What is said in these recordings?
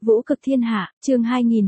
Vũ cực thiên hạ, chương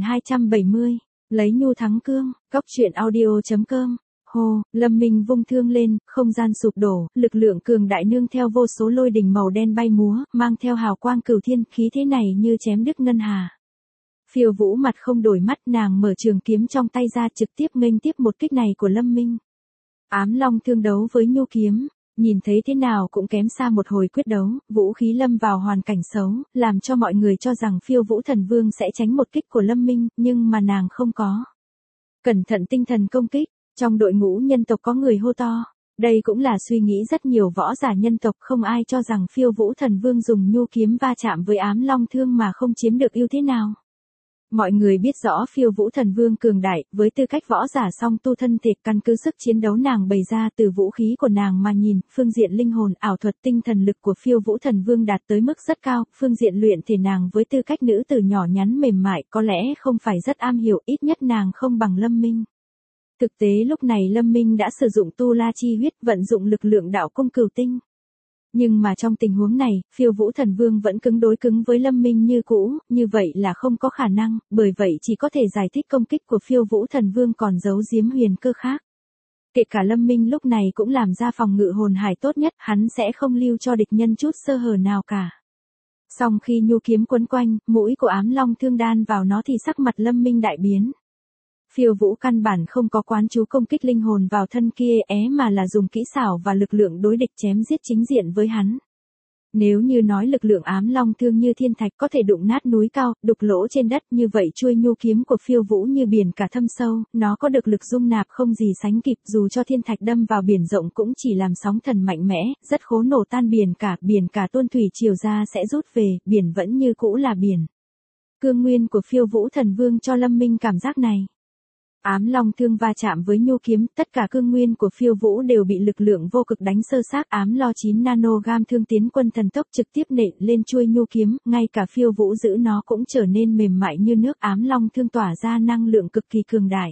2270, lấy nhu thắng cương, góc truyện audio.com. Hồ, Lâm Minh vung thương lên, không gian sụp đổ, lực lượng cường đại nương theo vô số lôi đình màu đen bay múa, mang theo hào quang cửu thiên, khí thế này như chém đứt ngân hà. Phiêu Vũ mặt không đổi mắt, nàng mở trường kiếm trong tay ra trực tiếp nghênh tiếp một kích này của Lâm Minh. Ám long thương đấu với nhu kiếm, nhìn thấy thế nào cũng kém xa một hồi quyết đấu, vũ khí lâm vào hoàn cảnh xấu, làm cho mọi người cho rằng Phiêu Vũ thần vương sẽ tránh một kích của Lâm Minh, nhưng mà nàng không có. Cẩn thận tinh thần công kích, trong đội ngũ nhân tộc có người hô to. Đây cũng là suy nghĩ rất nhiều võ giả nhân tộc, không ai cho rằng Phiêu Vũ thần vương dùng nhu kiếm va chạm với ám long thương mà không chiếm được ưu thế nào. Mọi người biết rõ Phiêu Vũ thần vương cường đại, với tư cách võ giả song tu thân thể, căn cứ sức chiến đấu nàng bày ra từ vũ khí của nàng mà nhìn, phương diện linh hồn, ảo thuật, tinh thần lực của Phiêu Vũ thần vương đạt tới mức rất cao, phương diện luyện thể nàng với tư cách nữ tử nhỏ nhắn mềm mại có lẽ không phải rất am hiểu, ít nhất nàng không bằng Lâm Minh. Thực tế lúc này Lâm Minh đã sử dụng tu la chi huyết, vận dụng lực lượng đạo cung cửu tinh. Nhưng mà trong tình huống này, Phiêu Vũ thần vương vẫn cứng đối cứng với Lâm Minh như cũ, như vậy là không có khả năng, bởi vậy chỉ có thể giải thích công kích của Phiêu Vũ thần vương còn giấu giếm huyền cơ khác. Kể cả Lâm Minh lúc này cũng làm ra phòng ngự hồn hải tốt nhất, hắn sẽ không lưu cho địch nhân chút sơ hở nào cả. Song khi nhu kiếm quấn quanh, mũi của ám long thương đan vào nó thì sắc mặt Lâm Minh đại biến. Phiêu Vũ căn bản không có quán chú công kích linh hồn vào thân kia mà là dùng kỹ xảo và lực lượng đối địch chém giết chính diện với hắn. Nếu như nói lực lượng ám long thương như thiên thạch có thể đụng nát núi cao, đục lỗ trên đất, như vậy chuôi nhu kiếm của Phiêu Vũ như biển cả thâm sâu, nó có được lực dung nạp không gì sánh kịp, dù cho thiên thạch đâm vào biển rộng cũng chỉ làm sóng thần mạnh mẽ, rất khó nổ tan biển cả tuôn thủy triều ra sẽ rút về, biển vẫn như cũ là biển. Cương nguyên của Phiêu Vũ thần vương cho Lâm Minh cảm giác này. Ám long thương va chạm với nhu kiếm, tất cả cương nguyên của Phiêu Vũ đều bị lực lượng vô cực đánh sơ xác. Ám lo 9 nanogam thương tiến quân thần tốc trực tiếp nện lên chuôi nhu kiếm, ngay cả Phiêu Vũ giữ nó cũng trở nên mềm mại như nước. Ám long thương tỏa ra năng lượng cực kỳ cường đại.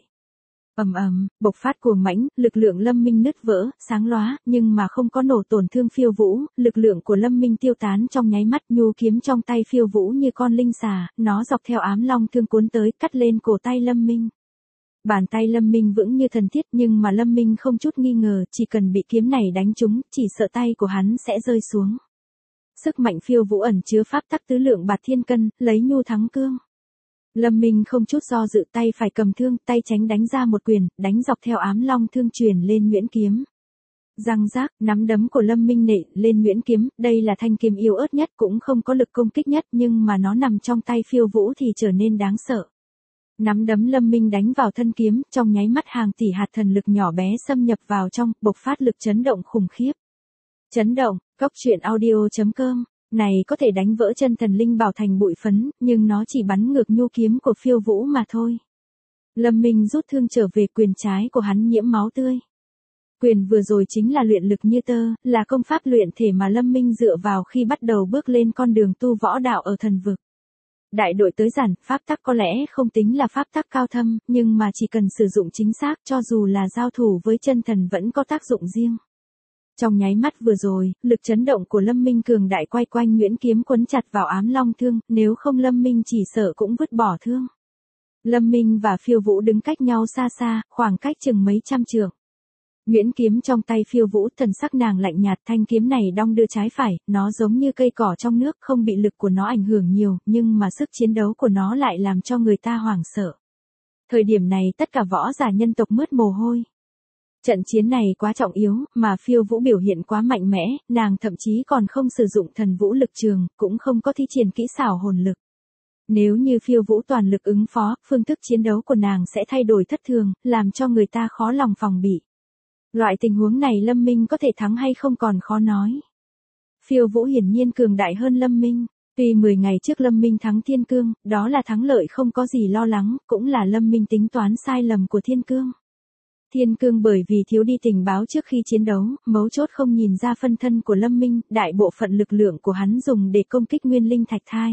Ầm ầm, bộc phát cuồng mãnh, lực lượng Lâm Minh nứt vỡ, sáng lóa, nhưng mà không có nổ tổn thương Phiêu Vũ, lực lượng của Lâm Minh tiêu tán trong nháy mắt. Nhu kiếm trong tay Phiêu Vũ như con linh xà, nó dọc theo ám long thương cuốn tới, cắt lên cổ tay Lâm Minh. Bàn tay Lâm Minh vững như thần thiết, nhưng mà Lâm Minh không chút nghi ngờ, chỉ cần bị kiếm này đánh trúng, chỉ sợ tay của hắn sẽ rơi xuống. Sức mạnh Phiêu Vũ ẩn chứa pháp tắc tứ lượng bạt thiên cân, lấy nhu thắng cương. Lâm Minh không chút do dự, tay phải cầm thương, tay tránh đánh ra một quyền, đánh dọc theo ám long thương truyền lên nhuyễn kiếm. Răng rác, nắm đấm của Lâm Minh nện lên nhuyễn kiếm, đây là thanh kiếm yếu ớt nhất, cũng không có lực công kích nhất, nhưng mà nó nằm trong tay Phiêu Vũ thì trở nên đáng sợ. Nắm đấm Lâm Minh đánh vào thân kiếm, trong nháy mắt hàng tỷ hạt thần lực nhỏ bé xâm nhập vào trong, bộc phát lực chấn động khủng khiếp. Chấn động, góc truyện audio.com, này có thể đánh vỡ chân thần linh bảo thành bụi phấn, nhưng nó chỉ bắn ngược nhu kiếm của Phiêu Vũ mà thôi. Lâm Minh rút thương trở về, quyền trái của hắn nhiễm máu tươi. Quyền vừa rồi chính là luyện lực như tơ, là công pháp luyện thể mà Lâm Minh dựa vào khi bắt đầu bước lên con đường tu võ đạo ở thần vực. Đại đội tới giản, pháp tắc có lẽ không tính là pháp tắc cao thâm, nhưng mà chỉ cần sử dụng chính xác, cho dù là giao thủ với chân thần vẫn có tác dụng riêng. Trong nháy mắt vừa rồi, lực chấn động của Lâm Minh cường đại quay quanh nhuyễn kiếm quấn chặt vào ám long thương, nếu không Lâm Minh chỉ sợ cũng vứt bỏ thương. Lâm Minh và Phiêu Vũ đứng cách nhau xa xa, khoảng cách chừng mấy trăm trượng. Nhuyễn kiếm trong tay Phiêu Vũ, thần sắc nàng lạnh nhạt, thanh kiếm này đong đưa trái phải, nó giống như cây cỏ trong nước, không bị lực của nó ảnh hưởng nhiều, nhưng mà sức chiến đấu của nó lại làm cho người ta hoảng sợ. Thời điểm này tất cả võ giả nhân tộc mướt mồ hôi. Trận chiến này quá trọng yếu, mà Phiêu Vũ biểu hiện quá mạnh mẽ, nàng thậm chí còn không sử dụng thần vũ lực trường, cũng không có thi triển kỹ xảo hồn lực. Nếu như Phiêu Vũ toàn lực ứng phó, phương thức chiến đấu của nàng sẽ thay đổi thất thường, làm cho người ta khó lòng phòng bị. Loại tình huống này Lâm Minh có thể thắng hay không còn khó nói. Phiêu Vũ hiển nhiên cường đại hơn Lâm Minh. Tuy 10 ngày trước Lâm Minh thắng Thiên Cương, đó là thắng lợi không có gì lo lắng, cũng là Lâm Minh tính toán sai lầm của Thiên Cương. Thiên Cương bởi vì thiếu đi tình báo trước khi chiến đấu, mấu chốt không nhìn ra phân thân của Lâm Minh, đại bộ phận lực lượng của hắn dùng để công kích nguyên linh thạch thai.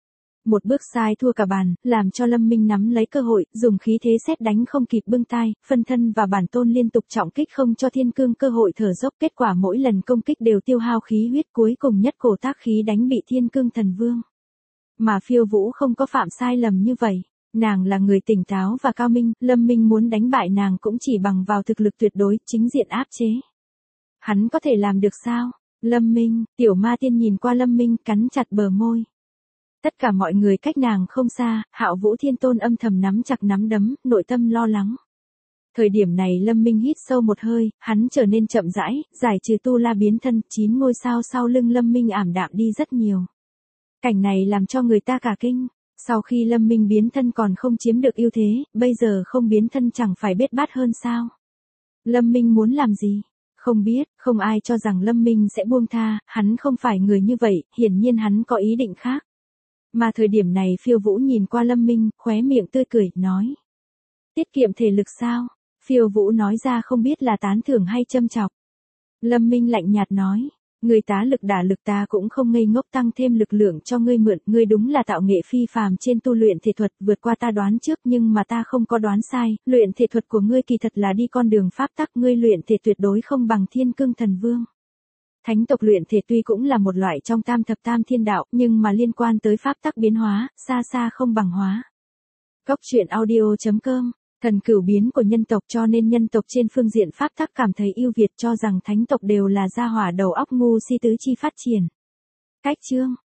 Một bước sai thua cả bàn, làm cho Lâm Minh nắm lấy cơ hội, dùng khí thế sét đánh không kịp bưng tai, phân thân và bản tôn liên tục trọng kích không cho Thiên Cương cơ hội thở dốc, kết quả mỗi lần công kích đều tiêu hao khí huyết, cuối cùng nhất cổ tác khí đánh bị Thiên Cương thần vương. Mà Phiêu Vũ không có phạm sai lầm như vậy. Nàng là người tỉnh táo và cao minh, Lâm Minh muốn đánh bại nàng cũng chỉ bằng vào thực lực tuyệt đối, chính diện áp chế. Hắn có thể làm được sao? Lâm Minh, Tiểu Ma Tiên nhìn qua Lâm Minh, cắn chặt bờ môi. Tất cả mọi người cách nàng không xa, Hạo Vũ Thiên Tôn âm thầm nắm chặt nắm đấm, nội tâm lo lắng. Thời điểm này Lâm Minh hít sâu một hơi, hắn trở nên chậm rãi, giải trừ tu la biến thân, 9 ngôi sao sau lưng Lâm Minh ảm đạm đi rất nhiều. Cảnh này làm cho người ta cả kinh. Sau khi Lâm Minh biến thân còn không chiếm được ưu thế, bây giờ không biến thân chẳng phải bết bát hơn sao? Lâm Minh muốn làm gì? Không biết, không ai cho rằng Lâm Minh sẽ buông tha, hắn không phải người như vậy, hiển nhiên hắn có ý định khác. Mà thời điểm này Phiêu Vũ nhìn qua Lâm Minh, khóe miệng tươi cười, nói. Tiết kiệm thể lực sao? Phiêu Vũ nói ra không biết là tán thưởng hay châm chọc. Lâm Minh lạnh nhạt nói. Người tá lực đả lực ta cũng không ngây ngốc tăng thêm lực lượng cho ngươi mượn, ngươi đúng là tạo nghệ phi phàm trên tu luyện thể thuật, vượt qua ta đoán trước nhưng mà ta không có đoán sai, luyện thể thuật của ngươi kỳ thật là đi con đường pháp tắc, ngươi luyện thể tuyệt đối không bằng Thiên Cương Thần Vương. Thánh tộc luyện thể tuy cũng là một loại trong tam thập tam thiên đạo, nhưng mà liên quan tới pháp tắc biến hóa, xa xa không bằng hóa. Góc truyện audio.com Thần cửu biến của nhân tộc cho nên nhân tộc trên phương diện pháp tắc cảm thấy ưu việt cho rằng thánh tộc đều là gia hỏa đầu óc ngu si tứ chi phát triển. Cách chương